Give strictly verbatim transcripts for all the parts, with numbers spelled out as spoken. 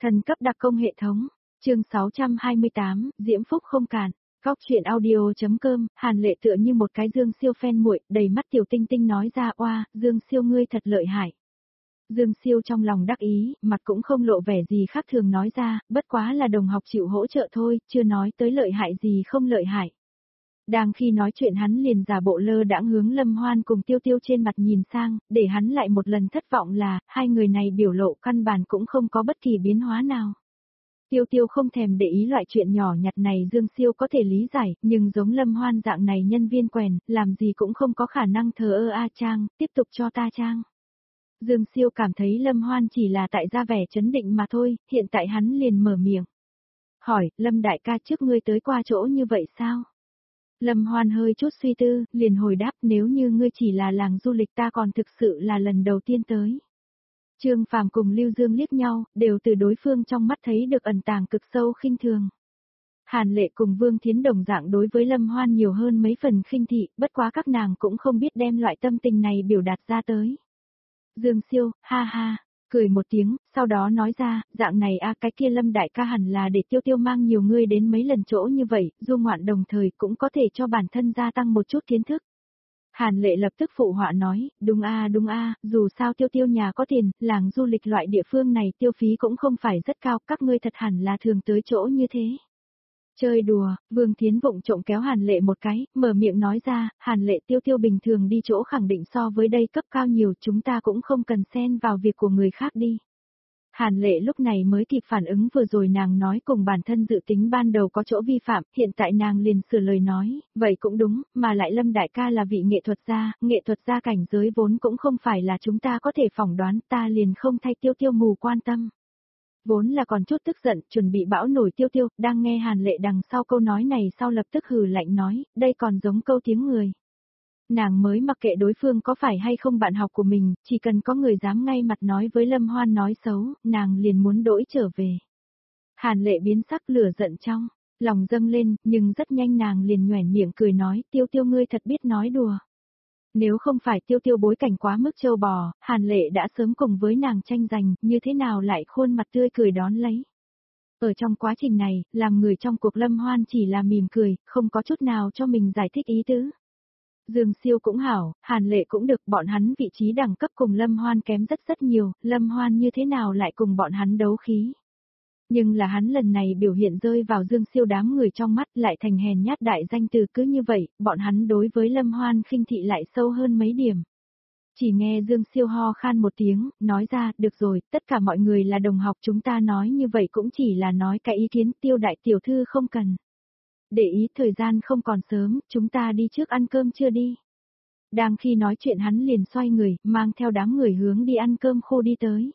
Thần cấp đặc công hệ thống, chương sáu trăm hai mươi tám, Diễm Phúc không cản. Góc truyện audio.com, Hàn Lệ tựa như một cái Dương Siêu fan muội, đầy mắt tiểu tinh tinh nói ra, oa, Dương Siêu ngươi thật lợi hại. Dương Siêu trong lòng đắc ý, mặt cũng không lộ vẻ gì khác thường nói ra, bất quá là đồng học chịu hỗ trợ thôi, chưa nói tới lợi hại gì không lợi hại. Đang khi nói chuyện hắn liền giả bộ lơ đãng hướng Lâm Hoan cùng Tiêu Tiêu trên mặt nhìn sang, để hắn lại một lần thất vọng là, hai người này biểu lộ căn bản cũng không có bất kỳ biến hóa nào. Tiêu Tiêu không thèm để ý loại chuyện nhỏ nhặt này Dương Siêu có thể lý giải, nhưng giống Lâm Hoan dạng này nhân viên quèn, làm gì cũng không có khả năng thờ ơ a trang, tiếp tục cho ta trang. Dương Siêu cảm thấy Lâm Hoan chỉ là tại ra vẻ chấn định mà thôi, hiện tại hắn liền mở miệng. Hỏi, Lâm đại ca trước ngươi tới qua chỗ như vậy sao? Lâm Hoan hơi chút suy tư, liền hồi đáp nếu như ngươi chỉ là làng du lịch ta còn thực sự là lần đầu tiên tới. Trương Phàm cùng Lưu Dương liếc nhau, đều từ đối phương trong mắt thấy được ẩn tàng cực sâu khinh thường. Hàn Lệ cùng Vương Thiến đồng dạng đối với Lâm Hoan nhiều hơn mấy phần khinh thị, bất quá các nàng cũng không biết đem loại tâm tình này biểu đạt ra tới. Dương Siêu, ha ha, cười một tiếng, sau đó nói ra, dạng này a cái kia Lâm đại ca hẳn là để Tiêu Tiêu mang nhiều người đến mấy lần chỗ như vậy, du ngoạn đồng thời cũng có thể cho bản thân gia tăng một chút kiến thức. Hàn Lệ lập tức phụ họa nói, đúng a đúng a, dù sao Tiêu Tiêu nhà có tiền, làng du lịch loại địa phương này tiêu phí cũng không phải rất cao, các ngươi thật hẳn là thường tới chỗ như thế. Chơi đùa, Vương Thiến vụng trộm kéo Hàn Lệ một cái, mở miệng nói ra, Hàn Lệ Tiêu Tiêu bình thường đi chỗ khẳng định so với đây cấp cao nhiều, chúng ta cũng không cần xen vào việc của người khác đi. Hàn Lệ lúc này mới kịp phản ứng vừa rồi nàng nói cùng bản thân dự tính ban đầu có chỗ vi phạm, hiện tại nàng liền sửa lời nói, vậy cũng đúng, mà lại Lâm đại ca là vị nghệ thuật gia, nghệ thuật gia cảnh giới vốn cũng không phải là chúng ta có thể phỏng đoán, ta liền không thay Tiêu Tiêu mù quan tâm. Vốn là còn chút tức giận, chuẩn bị bão nổi Tiêu Tiêu, đang nghe Hàn Lệ đằng sau câu nói này sau lập tức hừ lạnh nói, đây còn giống câu tiếng người. Nàng mới mặc kệ đối phương có phải hay không bạn học của mình, chỉ cần có người dám ngay mặt nói với Lâm Hoan nói xấu, nàng liền muốn đổi trở về. Hàn Lệ biến sắc lửa giận trong, lòng dâng lên, nhưng rất nhanh nàng liền nhoẻn miệng cười nói, Tiêu Tiêu ngươi thật biết nói đùa. Nếu không phải Tiêu Tiêu bối cảnh quá mức trâu bò, Hàn Lệ đã sớm cùng với nàng tranh giành, như thế nào lại khuôn mặt tươi cười đón lấy. Ở trong quá trình này, làm người trong cuộc Lâm Hoan chỉ là mỉm cười, không có chút nào cho mình giải thích ý tứ. Dương Siêu cũng hảo, Hàn Lệ cũng được, bọn hắn vị trí đẳng cấp cùng Lâm Hoan kém rất rất nhiều, Lâm Hoan như thế nào lại cùng bọn hắn đấu khí. Nhưng là hắn lần này biểu hiện rơi vào Dương Siêu đám người trong mắt lại thành hèn nhát đại danh từ cứ như vậy, bọn hắn đối với Lâm Hoan khinh thị lại sâu hơn mấy điểm. Chỉ nghe Dương Siêu ho khan một tiếng, nói ra, được rồi, tất cả mọi người là đồng học chúng ta nói như vậy cũng chỉ là nói cái ý kiến Tiêu đại tiểu thư không cần. Để ý thời gian không còn sớm, chúng ta đi trước ăn cơm chưa đi. Đang khi nói chuyện hắn liền xoay người, mang theo đám người hướng đi ăn cơm khô đi tới.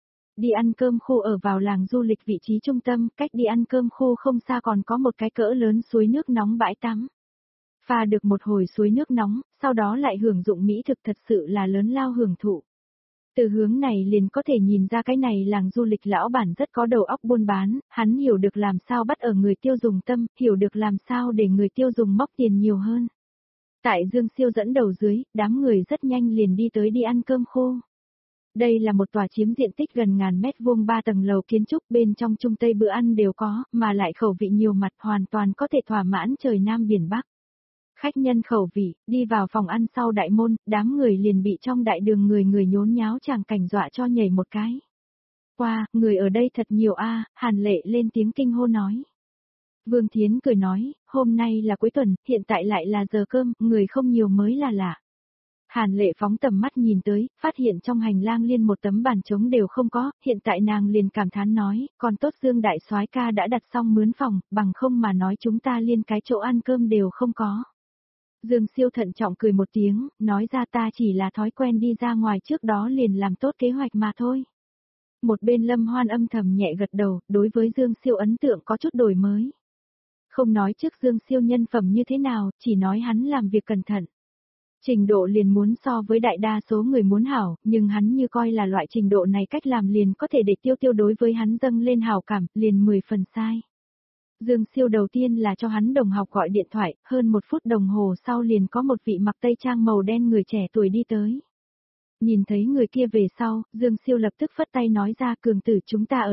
Đi ăn cơm khô ở vào làng du lịch vị trí trung tâm, cách đi ăn cơm khô không xa còn có một cái cỡ lớn suối nước nóng bãi tắm. Pha được một hồi suối nước nóng, sau đó lại hưởng dụng mỹ thực thật sự là lớn lao hưởng thụ. Từ hướng này liền có thể nhìn ra cái này làng du lịch lão bản rất có đầu óc buôn bán, hắn hiểu được làm sao bắt ở người tiêu dùng tâm, hiểu được làm sao để người tiêu dùng móc tiền nhiều hơn. Tại Dương Siêu dẫn đầu dưới, đám người rất nhanh liền đi tới đi ăn cơm khô. Đây là một tòa chiếm diện tích gần ngàn mét vuông ba tầng lầu kiến trúc bên trong Trung Tây bữa ăn đều có, mà lại khẩu vị nhiều mặt hoàn toàn có thể thỏa mãn trời Nam Biển Bắc. Khách nhân khẩu vị, đi vào phòng ăn sau đại môn, đám người liền bị trong đại đường người người nhốn nháo chàng cảnh dọa cho nhảy một cái. Qua, wow, người ở đây thật nhiều a, Hàn Lệ lên tiếng kinh hô nói. Vương Thiến cười nói, hôm nay là cuối tuần, hiện tại lại là giờ cơm, người không nhiều mới là lạ. Hàn Lệ phóng tầm mắt nhìn tới, phát hiện trong hành lang liên một tấm bàn trống đều không có, hiện tại nàng liền cảm thán nói, còn tốt Dương đại soái ca đã đặt xong mướn phòng, bằng không mà nói chúng ta liên cái chỗ ăn cơm đều không có. Dương Siêu thận trọng cười một tiếng, nói ra ta chỉ là thói quen đi ra ngoài trước đó liền làm tốt kế hoạch mà thôi. Một bên Lâm Hoan âm thầm nhẹ gật đầu, đối với Dương Siêu ấn tượng có chút đổi mới. Không nói trước Dương Siêu nhân phẩm như thế nào, chỉ nói hắn làm việc cẩn thận. Trình độ liền muốn so với đại đa số người muốn hảo, nhưng hắn như coi là loại trình độ này cách làm liền có thể để Tiêu Tiêu đối với hắn dâng lên hảo cảm, liền mười phần sai. Dương Siêu đầu tiên là cho hắn đồng học gọi điện thoại, hơn một phút đồng hồ sau liền có một vị mặc tây trang màu đen người trẻ tuổi đi tới. Nhìn thấy người kia về sau, Dương Siêu lập tức phất tay nói ra cường tử chúng ta ở đây,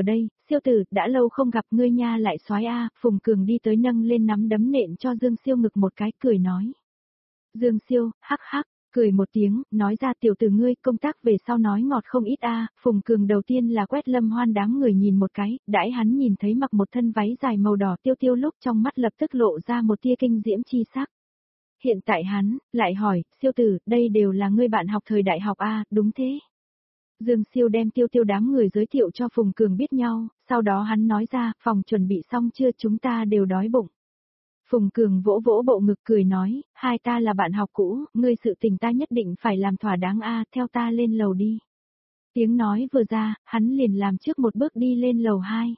siêu tử, đã lâu không gặp ngươi nha lại soái a, Phùng Cường đi tới nâng lên nắm đấm nện cho Dương Siêu ngực một cái, cười nói. Dương Siêu, hắc hắc, cười một tiếng, nói ra tiểu tử ngươi công tác về sau nói ngọt không ít a. Phùng Cường đầu tiên là quét Lâm Hoan đám người nhìn một cái, đãi hắn nhìn thấy mặc một thân váy dài màu đỏ tiêu tiêu lúc trong mắt lập tức lộ ra một tia kinh diễm chi sắc. Hiện tại hắn, lại hỏi, siêu tử, đây đều là ngươi bạn học thời đại học a, đúng thế? Dương Siêu đem tiêu tiêu đám người giới thiệu cho Phùng Cường biết nhau, sau đó hắn nói ra, phòng chuẩn bị xong chưa, chúng ta đều đói bụng. Phùng Cường vỗ vỗ bộ ngực cười nói, hai ta là bạn học cũ, ngươi sự tình ta nhất định phải làm thỏa đáng a, theo ta lên lầu đi. Tiếng nói vừa ra, hắn liền làm trước một bước đi lên lầu hai.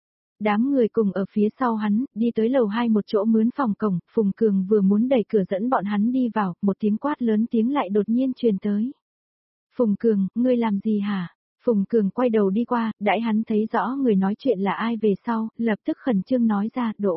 Đám người cùng ở phía sau hắn, đi tới lầu hai một chỗ mướn phòng cổng, Phùng Cường vừa muốn đẩy cửa dẫn bọn hắn đi vào, một tiếng quát lớn tiếng lại đột nhiên truyền tới. Phùng Cường, ngươi làm gì hả? Phùng Cường quay đầu đi qua, đãi hắn thấy rõ người nói chuyện là ai về sau, lập tức khẩn trương nói ra, Đỗ.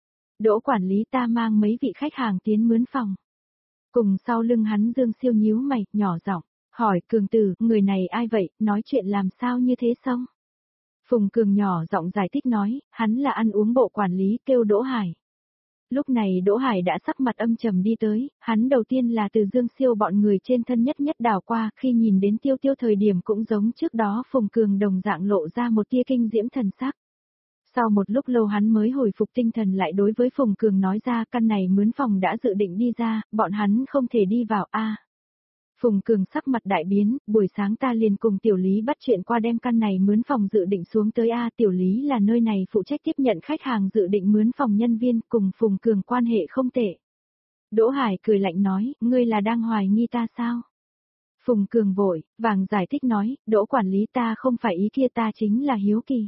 Đỗ quản lý ta mang mấy vị khách hàng tiến mướn phòng. Cùng sau lưng hắn Dương Siêu nhíu mày, nhỏ giọng, hỏi Cường tử, người này ai vậy, nói chuyện làm sao như thế xong? Phùng Cường nhỏ giọng giải thích nói, hắn là ăn uống bộ quản lý kêu Đỗ Hải. Lúc này Đỗ Hải đã sắc mặt âm trầm đi tới, hắn đầu tiên là từ Dương Siêu bọn người trên thân nhất nhất đảo qua, khi nhìn đến Tiêu Tiêu thời điểm cũng giống trước đó Phùng Cường đồng dạng lộ ra một tia kinh diễm thần sắc. Sau một lúc lâu hắn mới hồi phục tinh thần lại đối với Phùng Cường nói ra căn này mướn phòng đã dự định đi ra, bọn hắn không thể đi vào a. À, Phùng Cường sắc mặt đại biến, buổi sáng ta liền cùng Tiểu Lý bắt chuyện qua đem căn này mướn phòng dự định xuống tới A. Tiểu Lý là nơi này phụ trách tiếp nhận khách hàng dự định mướn phòng nhân viên, cùng Phùng Cường quan hệ không tệ. Đỗ Hải cười lạnh nói, ngươi là đang hoài nghi ta sao? Phùng Cường vội, vàng giải thích nói, Đỗ quản lý ta không phải ý kia ta chính là hiếu kỳ.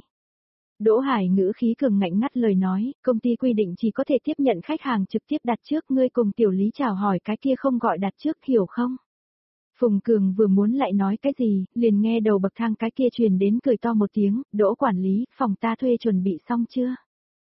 Đỗ Hải ngữ khí cường ngạnh ngắt lời nói, công ty quy định chỉ có thể tiếp nhận khách hàng trực tiếp đặt trước, ngươi cùng Tiểu Lý chào hỏi cái kia không gọi đặt trước, hiểu không? Phùng Cường vừa muốn lại nói cái gì, liền nghe đầu bậc thang cái kia truyền đến cười to một tiếng, Đỗ quản lý, phòng ta thuê chuẩn bị xong chưa?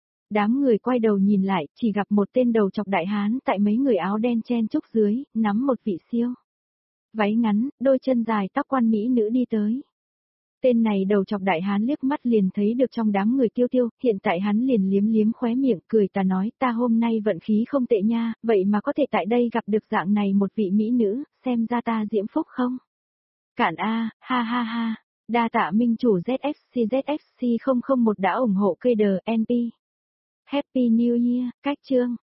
Đám người quay đầu nhìn lại, chỉ gặp một tên đầu chọc đại hán tại mấy người áo đen chen chúc dưới, nắm một vị siêu. Váy ngắn, đôi chân dài tóc quan mỹ nữ đi tới. Tên này đầu chọc đại hán liếc mắt liền thấy được trong đám người Tiêu Tiêu, hiện tại hắn liền liếm liếm khóe miệng cười ta nói ta hôm nay vận khí không tệ nha, vậy mà có thể tại đây gặp được dạng này một vị mỹ nữ, xem ra ta diễm phúc không? Cạn a, ha ha ha, đa tạ minh chủ Z F C Z F C không không một đã ủng hộ cây đờ en pê. Happy New Year, cách chương.